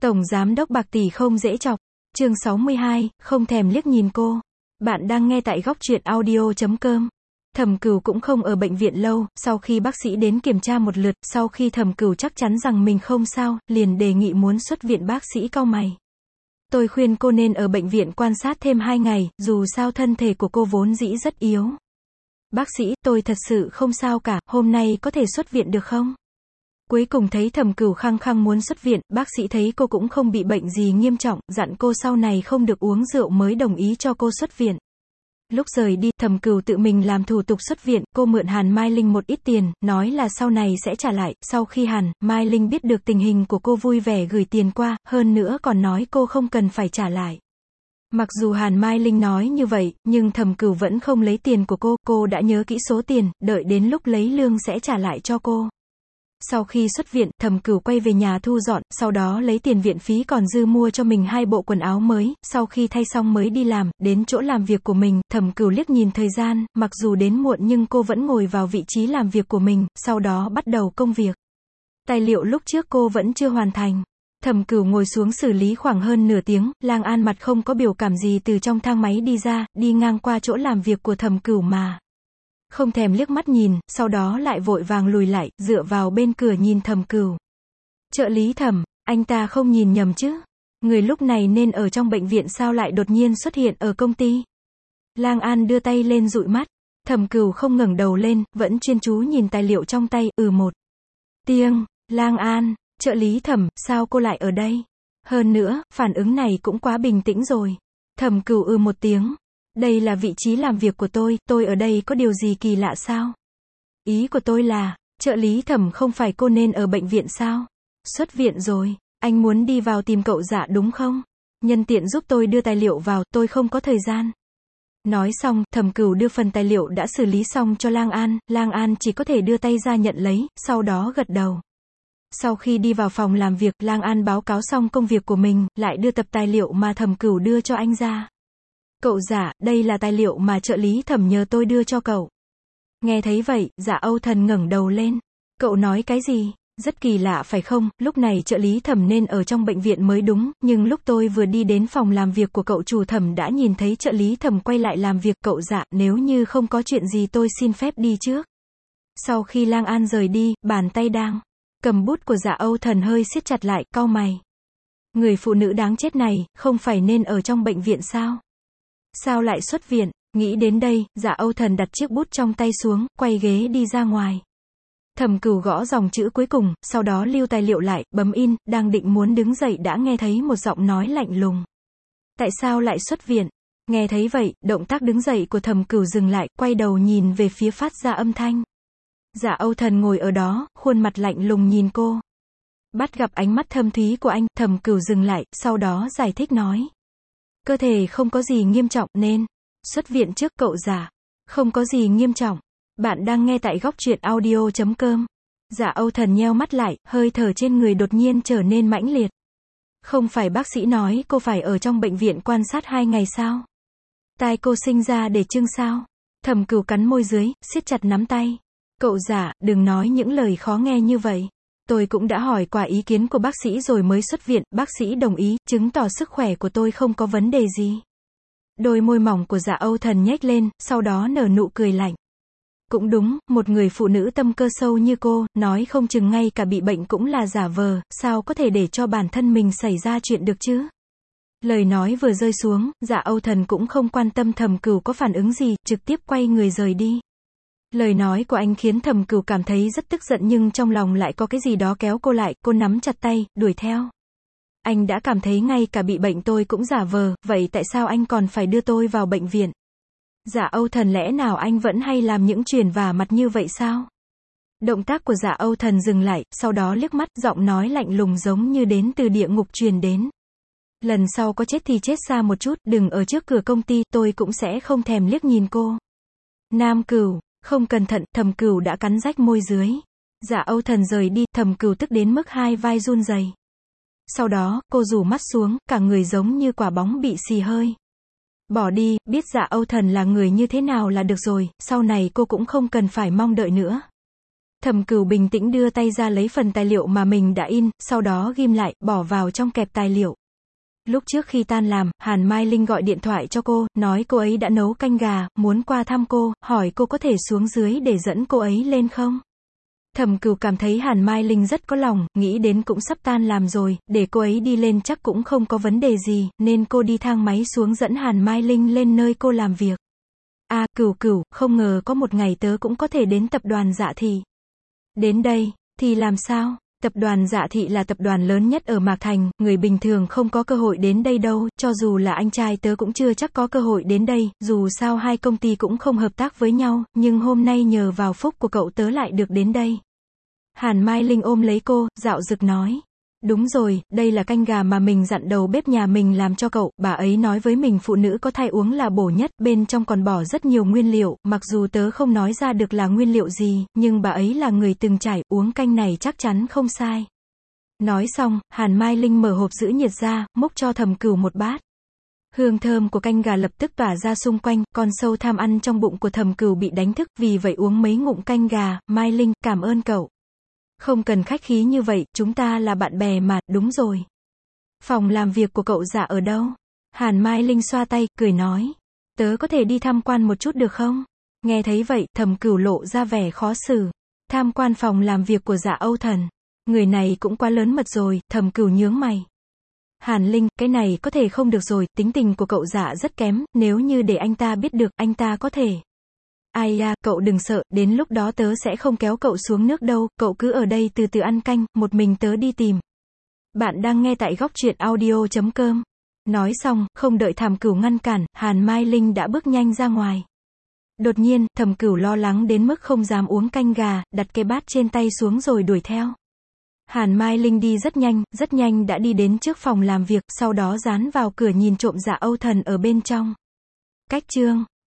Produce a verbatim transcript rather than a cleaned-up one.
Tổng giám đốc bạc tỷ không dễ chọc. Chương sáu mươi hai, không thèm liếc nhìn cô. Bạn đang nghe tại góc truyện audio chấm com. Thẩm Cửu cũng không ở bệnh viện lâu, sau khi bác sĩ đến kiểm tra một lượt, sau khi Thẩm Cửu chắc chắn rằng mình không sao, liền đề nghị muốn xuất viện. Bác sĩ cau mày. Tôi khuyên cô nên ở bệnh viện quan sát thêm hai ngày, dù sao thân thể của cô vốn dĩ rất yếu. Bác sĩ, tôi thật sự không sao cả, hôm nay có thể xuất viện được không? Cuối cùng thấy Thẩm Cửu khăng khăng muốn xuất viện, bác sĩ thấy cô cũng không bị bệnh gì nghiêm trọng, dặn cô sau này không được uống rượu mới đồng ý cho cô xuất viện. Lúc rời đi, Thẩm Cửu tự mình làm thủ tục xuất viện, cô mượn Hàn Mai Linh một ít tiền, nói là sau này sẽ trả lại. Sau khi Hàn Mai Linh biết được tình hình của cô vui vẻ gửi tiền qua, hơn nữa còn nói cô không cần phải trả lại. Mặc dù Hàn Mai Linh nói như vậy, nhưng Thẩm Cửu vẫn không lấy tiền của cô, cô đã nhớ kỹ số tiền, đợi đến lúc lấy lương sẽ trả lại cho cô. Sau khi xuất viện, Thẩm Cửu quay về nhà thu dọn, sau đó lấy tiền viện phí còn dư mua cho mình hai bộ quần áo mới, sau khi thay xong mới đi làm, đến chỗ làm việc của mình, Thẩm Cửu liếc nhìn thời gian, mặc dù đến muộn nhưng cô vẫn ngồi vào vị trí làm việc của mình, sau đó bắt đầu công việc. Tài liệu lúc trước cô vẫn chưa hoàn thành. Thẩm Cửu ngồi xuống xử lý khoảng hơn nửa tiếng, Lang An mặt không có biểu cảm gì từ trong thang máy đi ra, đi ngang qua chỗ làm việc của Thẩm Cửu mà không thèm liếc mắt nhìn, sau đó lại vội vàng lùi lại, dựa vào bên cửa nhìn Thẩm Cửu. Trợ lý Thẩm, anh ta không nhìn nhầm chứ? Người lúc này nên ở trong bệnh viện sao lại đột nhiên xuất hiện ở công ty? Lang An đưa tay lên dụi mắt. Thẩm Cửu không ngẩng đầu lên, vẫn chuyên chú nhìn tài liệu trong tay, ừ một tiếng. Lang An, trợ lý Thẩm, sao cô lại ở đây? Hơn nữa, phản ứng này cũng quá bình tĩnh rồi. Thẩm Cửu ừ một tiếng. Đây là vị trí làm việc của tôi, tôi ở đây có điều gì kỳ lạ sao? Ý của tôi là, trợ lý Thẩm không phải cô nên ở bệnh viện sao? Xuất viện rồi, anh muốn đi vào tìm cậu Dạ đúng không? Nhân tiện giúp tôi đưa tài liệu vào, tôi không có thời gian. Nói xong, Thẩm Cửu đưa phần tài liệu đã xử lý xong cho Lang An, Lang An chỉ có thể đưa tay ra nhận lấy, sau đó gật đầu. Sau khi đi vào phòng làm việc, Lang An báo cáo xong công việc của mình, lại đưa tập tài liệu mà Thẩm Cửu đưa cho anh ra. Cậu Dạ, đây là tài liệu mà trợ lý Thẩm nhờ tôi đưa cho cậu. Nghe thấy vậy, Dạ Âu Thần ngẩng đầu lên. Cậu nói cái gì? Rất kỳ lạ phải không? Lúc này trợ lý Thẩm nên ở trong bệnh viện mới đúng, nhưng lúc tôi vừa đi đến phòng làm việc của cậu chủ Thẩm đã nhìn thấy trợ lý Thẩm quay lại làm việc. Cậu Dạ, nếu như không có chuyện gì tôi xin phép đi trước. Sau khi Lang An rời đi, bàn tay đang cầm bút của Dạ Âu Thần hơi siết chặt lại, cau mày. Người phụ nữ đáng chết này, không phải nên ở trong bệnh viện sao? Sao lại xuất viện? Nghĩ đến đây, Dạ Âu Thần đặt chiếc bút trong tay xuống, quay ghế đi ra ngoài. Thẩm Cửu gõ dòng chữ cuối cùng, sau đó lưu tài liệu lại, bấm in, đang định muốn đứng dậy đã nghe thấy một giọng nói lạnh lùng. Tại sao lại xuất viện? Nghe thấy vậy, động tác đứng dậy của Thẩm Cửu dừng lại, quay đầu nhìn về phía phát ra âm thanh. Dạ Âu Thần ngồi ở đó, khuôn mặt lạnh lùng nhìn cô. Bắt gặp ánh mắt thâm thúy của anh, Thẩm Cửu dừng lại, sau đó giải thích nói. Cơ thể không có gì nghiêm trọng nên xuất viện trước. Cậu Dạ. Không có gì nghiêm trọng. Bạn đang nghe tại góc truyện audio chấm com. Dạ Âu Thần nheo mắt lại, hơi thở trên người đột nhiên trở nên mãnh liệt. Không phải bác sĩ nói cô phải ở trong bệnh viện quan sát hai ngày sao? Tai cô sinh ra để chưng sao? Thẩm Cửu cắn môi dưới, siết chặt nắm tay. Cậu Dạ, đừng nói những lời khó nghe như vậy. Tôi cũng đã hỏi qua ý kiến của bác sĩ rồi mới xuất viện, bác sĩ đồng ý, chứng tỏ sức khỏe của tôi không có vấn đề gì. Đôi môi mỏng của Dạ Âu Thần nhếch lên, sau đó nở nụ cười lạnh. Cũng đúng, một người phụ nữ tâm cơ sâu như cô, nói không chừng ngay cả bị bệnh cũng là giả vờ, sao có thể để cho bản thân mình xảy ra chuyện được chứ? Lời nói vừa rơi xuống, Dạ Âu Thần cũng không quan tâm Thẩm Cửu có phản ứng gì, trực tiếp quay người rời đi. Lời nói của anh khiến Thẩm Cửu cảm thấy rất tức giận nhưng trong lòng lại có cái gì đó kéo cô lại, cô nắm chặt tay, đuổi theo. Anh đã cảm thấy ngay cả bị bệnh tôi cũng giả vờ, vậy tại sao anh còn phải đưa tôi vào bệnh viện? Dạ Âu Thần, lẽ nào anh vẫn hay làm những chuyện vả mặt như vậy sao? Động tác của Dạ Âu Thần dừng lại, sau đó liếc mắt, giọng nói lạnh lùng giống như đến từ địa ngục truyền đến. Lần sau có chết thì chết xa một chút, đừng ở trước cửa công ty, tôi cũng sẽ không thèm liếc nhìn cô. Nam Cửu. Không cẩn thận, Thẩm Cửu đã cắn rách môi dưới. Dạ Âu Thần rời đi, Thẩm Cửu tức đến mức hai vai run rẩy. Sau đó, cô rủ mắt xuống, cả người giống như quả bóng bị xì hơi. Bỏ đi, biết Dạ Âu Thần là người như thế nào là được rồi, sau này cô cũng không cần phải mong đợi nữa. Thẩm Cửu bình tĩnh đưa tay ra lấy phần tài liệu mà mình đã in, sau đó ghim lại, bỏ vào trong kẹp tài liệu. Lúc trước khi tan làm, Hàn Mai Linh gọi điện thoại cho cô, nói cô ấy đã nấu canh gà, muốn qua thăm cô, hỏi cô có thể xuống dưới để dẫn cô ấy lên không? Thẩm Cửu cảm thấy Hàn Mai Linh rất có lòng, nghĩ đến cũng sắp tan làm rồi, để cô ấy đi lên chắc cũng không có vấn đề gì, nên cô đi thang máy xuống dẫn Hàn Mai Linh lên nơi cô làm việc. À, Cửu Cửu, không ngờ có một ngày tớ cũng có thể đến tập đoàn Dạ Thị. Đến đây, thì làm sao? Tập đoàn Dạ Thị là tập đoàn lớn nhất ở Mạc Thành, người bình thường không có cơ hội đến đây đâu, cho dù là anh trai tớ cũng chưa chắc có cơ hội đến đây, dù sao hai công ty cũng không hợp tác với nhau, nhưng hôm nay nhờ vào phúc của cậu tớ lại được đến đây. Hàn Mai Linh ôm lấy cô, dạo dực nói. Đúng rồi, đây là canh gà mà mình dặn đầu bếp nhà mình làm cho cậu, bà ấy nói với mình phụ nữ có thai uống là bổ nhất, bên trong còn bỏ rất nhiều nguyên liệu, mặc dù tớ không nói ra được là nguyên liệu gì, nhưng bà ấy là người từng trải, uống canh này chắc chắn không sai. Nói xong, Hàn Mai Linh mở hộp giữ nhiệt ra, múc cho Thẩm Cửu một bát. Hương thơm của canh gà lập tức tỏa ra xung quanh, con sâu tham ăn trong bụng của Thẩm Cửu bị đánh thức, vì vậy uống mấy ngụm canh gà. Mai Linh, cảm ơn cậu. Không cần khách khí như vậy, chúng ta là bạn bè mà, đúng rồi. Phòng làm việc của cậu Dạ ở đâu? Hàn Mai Linh xoa tay, cười nói. Tớ có thể đi tham quan một chút được không? Nghe thấy vậy, Thẩm Cửu lộ ra vẻ khó xử. Tham quan phòng làm việc của Dạ Âu Thần. Người này cũng quá lớn mật rồi, Thẩm Cửu nhướng mày. Hàn Linh, cái này có thể không được rồi, tính tình của cậu Dạ rất kém, nếu như để anh ta biết được, anh ta có thể. Ai à, cậu đừng sợ, đến lúc đó tớ sẽ không kéo cậu xuống nước đâu, cậu cứ ở đây từ từ ăn canh, một mình tớ đi tìm. Bạn đang nghe tại góc truyện audio chấm com. Nói xong, không đợi Thẩm Cửu ngăn cản, Hàn Mai Linh đã bước nhanh ra ngoài. Đột nhiên, Thẩm Cửu lo lắng đến mức không dám uống canh gà, đặt cái bát trên tay xuống rồi đuổi theo. Hàn Mai Linh đi rất nhanh, rất nhanh đã đi đến trước phòng làm việc, sau đó dán vào cửa nhìn trộm Dạ Âu Thần ở bên trong. Cách chương